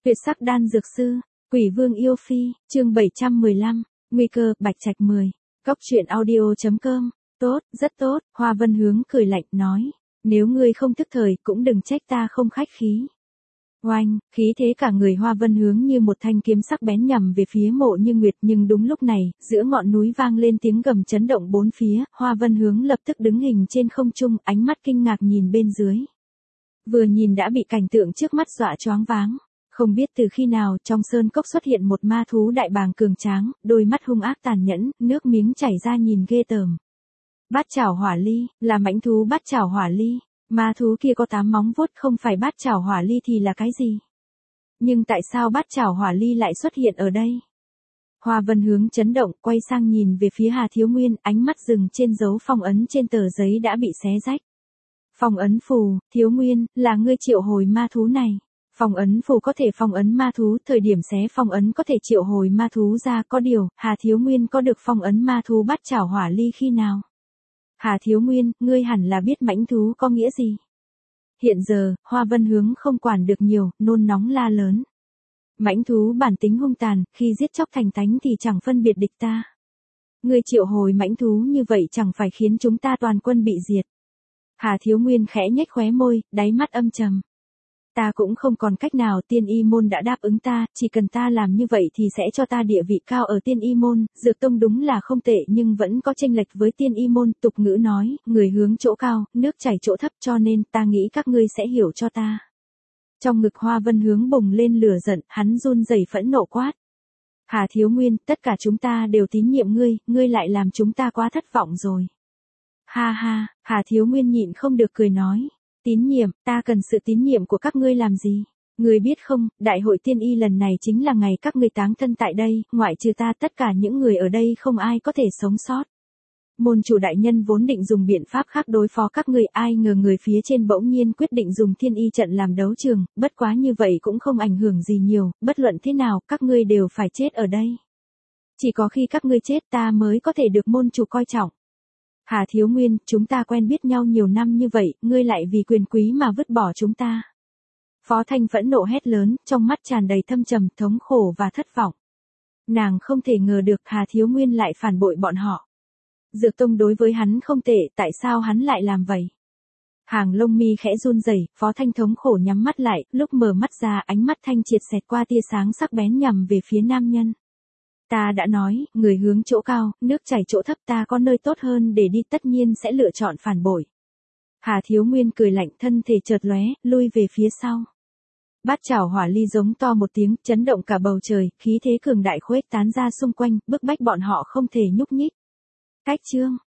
Tuyệt sắc đan dược sư, Quỷ Vương yêu phi, chương 715, nguy cơ, Bạch Trạch 10. Góc truyện audio.com. Tốt, rất tốt, Hoa Vân Hướng cười lạnh nói, nếu ngươi không thức thời cũng đừng trách ta không khách khí. Oanh, khí thế cả người Hoa Vân Hướng như một thanh kiếm sắc bén nhằm về phía Mộ Như Nguyệt, nhưng đúng lúc này, giữa ngọn núi vang lên tiếng gầm chấn động bốn phía, Hoa Vân Hướng lập tức đứng hình trên không trung, ánh mắt kinh ngạc nhìn bên dưới. Vừa nhìn đã bị cảnh tượng trước mắt dọa choáng váng. Không biết từ khi nào trong sơn cốc xuất hiện một ma thú đại bàng cường tráng, đôi mắt hung ác tàn nhẫn, nước miếng chảy ra nhìn ghê tởm. Bát chảo hỏa ly, là mãnh thú bát chảo hỏa ly. Ma thú kia có 8 móng vuốt, không phải bát chảo hỏa ly thì là cái gì? Nhưng tại sao bát chảo hỏa ly lại xuất hiện ở đây? Hoa Vân Hướng chấn động, quay sang nhìn về phía Hà Thiếu Nguyên, ánh mắt dừng trên dấu phong ấn trên tờ giấy đã bị xé rách. Phong ấn phù, Thiếu Nguyên, là ngươi triệu hồi ma thú này. Phong ấn phù có thể phong ấn ma thú, thời điểm xé phong ấn có thể triệu hồi ma thú ra, có điều, Hà Thiếu Nguyên có được phong ấn ma thú bát chảo hỏa ly khi nào? Hà Thiếu Nguyên, ngươi hẳn là biết mãnh thú có nghĩa gì. Hiện giờ, Hoa Vân Hướng không quản được nhiều, nôn nóng la lớn. Mãnh thú bản tính hung tàn, khi giết chóc thành tánh thì chẳng phân biệt địch ta. Ngươi triệu hồi mãnh thú như vậy chẳng phải khiến chúng ta toàn quân bị diệt. Hà Thiếu Nguyên khẽ nhếch khóe môi, đáy mắt âm trầm. Ta cũng không còn cách nào, Tiên Y môn đã đáp ứng ta, chỉ cần ta làm như vậy thì sẽ cho ta địa vị cao ở Tiên Y môn, Dược tông đúng là không tệ nhưng vẫn có chênh lệch với Tiên Y môn, tục ngữ nói, người hướng chỗ cao, nước chảy chỗ thấp, cho nên ta nghĩ các ngươi sẽ hiểu cho ta. Trong ngực Hoa Vân Hướng bùng lên lửa giận, hắn run rẩy phẫn nộ quát. Hà Thiếu Nguyên, tất cả chúng ta đều tín nhiệm ngươi, ngươi lại làm chúng ta quá thất vọng rồi. Ha ha, Hà Thiếu Nguyên nhịn không được cười nói. Tín nhiệm, ta cần sự tín nhiệm của các ngươi làm gì? Ngươi biết không, đại hội tiên y lần này chính là ngày các ngươi táng thân tại đây, ngoại trừ ta tất cả những người ở đây không ai có thể sống sót. Môn chủ đại nhân vốn định dùng biện pháp khác đối phó các ngươi, ai ngờ người phía trên bỗng nhiên quyết định dùng thiên y trận làm đấu trường, bất quá như vậy cũng không ảnh hưởng gì nhiều, bất luận thế nào, các ngươi đều phải chết ở đây. Chỉ có khi các ngươi chết ta mới có thể được môn chủ coi trọng. Hà Thiếu Nguyên, chúng ta quen biết nhau nhiều năm như vậy, ngươi lại vì quyền quý mà vứt bỏ chúng ta. Phó Thanh phẫn nộ hét lớn, trong mắt tràn đầy thâm trầm, thống khổ và thất vọng. Nàng không thể ngờ được Hà Thiếu Nguyên lại phản bội bọn họ. Dược tông đối với hắn không tệ, tại sao hắn lại làm vậy? Hàng lông mi khẽ run rẩy, Phó Thanh thống khổ nhắm mắt lại, lúc mở mắt ra ánh mắt thanh triệt xẹt qua tia sáng sắc bén nhằm về phía nam nhân. Ta đã nói, người hướng chỗ cao, nước chảy chỗ thấp, ta có nơi tốt hơn để đi, tất nhiên sẽ lựa chọn phản bội. Hà Thiếu Nguyên cười lạnh, thân thể chợt lóe, lui về phía sau. Bát chảo hỏa ly giống to một tiếng, chấn động cả bầu trời, khí thế cường đại khuếch tán ra xung quanh, bức bách bọn họ không thể nhúc nhích. Cách chương,